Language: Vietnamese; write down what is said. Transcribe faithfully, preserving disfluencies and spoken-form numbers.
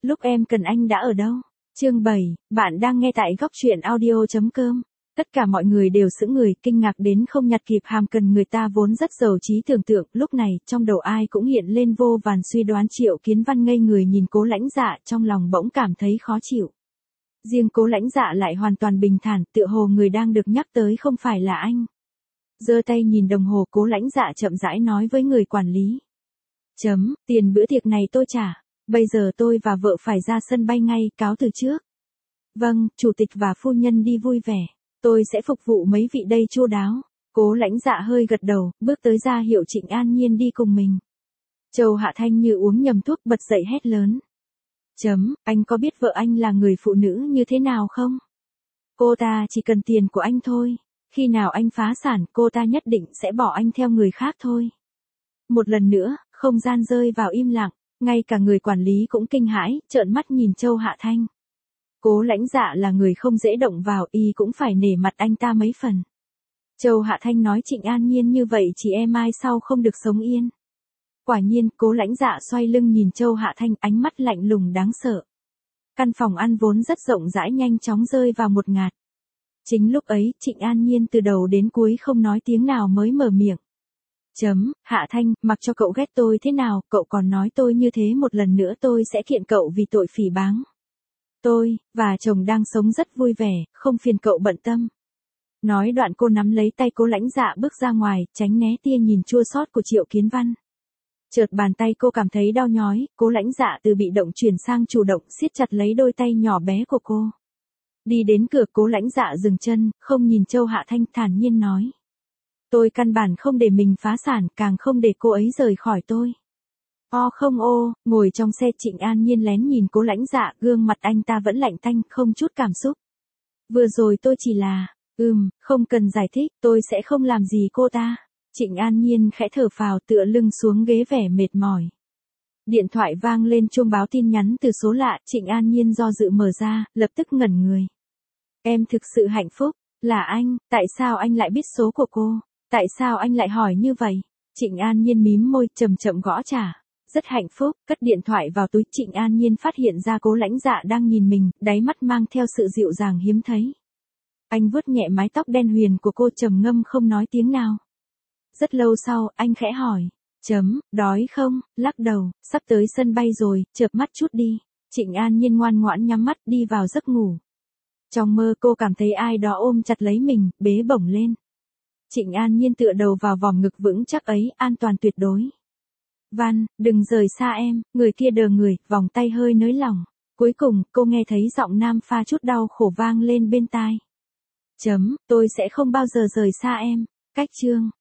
Lúc em cần anh đã ở đâu? Chương bảy, bạn đang nghe tại góc truyện audio chấm com. Tất cả mọi người đều sững người, kinh ngạc đến không nhặt kịp hàm cần người ta vốn rất giàu trí tưởng tượng. Lúc này, trong đầu ai cũng hiện lên vô vàn suy đoán. Triệu Kiến Văn ngây người nhìn Cố Lãnh Dạ, trong lòng bỗng cảm thấy khó chịu. Riêng Cố Lãnh Dạ lại hoàn toàn bình thản, tựa hồ người đang được nhắc tới không phải là anh. Giơ tay nhìn đồng hồ, Cố Lãnh Dạ chậm rãi nói với người quản lý. Chấm, tiền bữa tiệc này tôi trả. Bây giờ tôi và vợ phải ra sân bay ngay, cáo từ trước. Vâng, chủ tịch và phu nhân đi vui vẻ. Tôi sẽ phục vụ mấy vị đây chu đáo. Cố Lãnh Dạ hơi gật đầu, bước tới ra hiệu Trịnh An Nhiên đi cùng mình. Châu Hạ Thanh như uống nhầm thuốc bật dậy hét lớn. Chấm, anh có biết vợ anh là người phụ nữ như thế nào không? Cô ta chỉ cần tiền của anh thôi. Khi nào anh phá sản, cô ta nhất định sẽ bỏ anh theo người khác thôi. Một lần nữa, không gian rơi vào im lặng. Ngay cả người quản lý cũng kinh hãi, trợn mắt nhìn Châu Hạ Thanh. Cố Lãnh Dạ là người không dễ động vào, y cũng phải nể mặt anh ta mấy phần. Châu Hạ Thanh nói Trịnh An Nhiên như vậy chị em mai sau không được sống yên. Quả nhiên, Cố Lãnh Dạ xoay lưng nhìn Châu Hạ Thanh, ánh mắt lạnh lùng đáng sợ. Căn phòng ăn vốn rất rộng rãi nhanh chóng rơi vào một ngạt. Chính lúc ấy, Trịnh An Nhiên từ đầu đến cuối không nói tiếng nào mới mở miệng. Chấm, Hạ Thanh, mặc cho cậu ghét tôi thế nào, cậu còn nói tôi như thế một lần nữa tôi sẽ kiện cậu vì tội phỉ báng. Tôi, và chồng đang sống rất vui vẻ, không phiền cậu bận tâm. Nói đoạn cô nắm lấy tay Cố Lãnh Dạ bước ra ngoài, tránh né tia nhìn chua xót của Triệu Kiến Văn. Chợt bàn tay cô cảm thấy đau nhói, Cố Lãnh Dạ từ bị động chuyển sang chủ động siết chặt lấy đôi tay nhỏ bé của cô. Đi đến cửa, Cố Lãnh Dạ dừng chân, không nhìn Châu Hạ Thanh, thản nhiên nói. Tôi căn bản không để mình phá sản, càng không để cô ấy rời khỏi tôi. O không ô, ngồi trong xe Trịnh An Nhiên lén nhìn Cố Lãnh Dạ, gương mặt anh ta vẫn lạnh tanh, không chút cảm xúc. Vừa rồi tôi chỉ là, ừm, không cần giải thích, tôi sẽ không làm gì cô ta. Trịnh An Nhiên khẽ thở phào tựa lưng xuống ghế vẻ mệt mỏi. Điện thoại vang lên chuông báo tin nhắn từ số lạ, Trịnh An Nhiên do dự mở ra, lập tức ngẩn người. Em thực sự hạnh phúc, là anh, tại sao anh lại biết số của cô? Tại sao anh lại hỏi như vậy? Trịnh An Nhiên mím môi, chậm chậm gõ trả. Rất hạnh phúc, cất điện thoại vào túi. Trịnh An Nhiên phát hiện ra Cố Lãnh Dạ đang nhìn mình, đáy mắt mang theo sự dịu dàng hiếm thấy. Anh vuốt nhẹ mái tóc đen huyền của cô, trầm ngâm không nói tiếng nào. Rất lâu sau, anh khẽ hỏi. Chấm, đói không? Lắc đầu, sắp tới sân bay rồi, chợp mắt chút đi. Trịnh An Nhiên ngoan ngoãn nhắm mắt đi vào giấc ngủ. Trong mơ cô cảm thấy ai đó ôm chặt lấy mình, bế bổng lên. Trịnh An Nhiên tựa đầu vào vòng ngực vững chắc ấy, an toàn tuyệt đối. Văn, đừng rời xa em, người kia đờ người, vòng tay hơi nới lỏng. Cuối cùng, cô nghe thấy giọng nam pha chút đau khổ vang lên bên tai. Chấm, tôi sẽ không bao giờ rời xa em. Cách chương.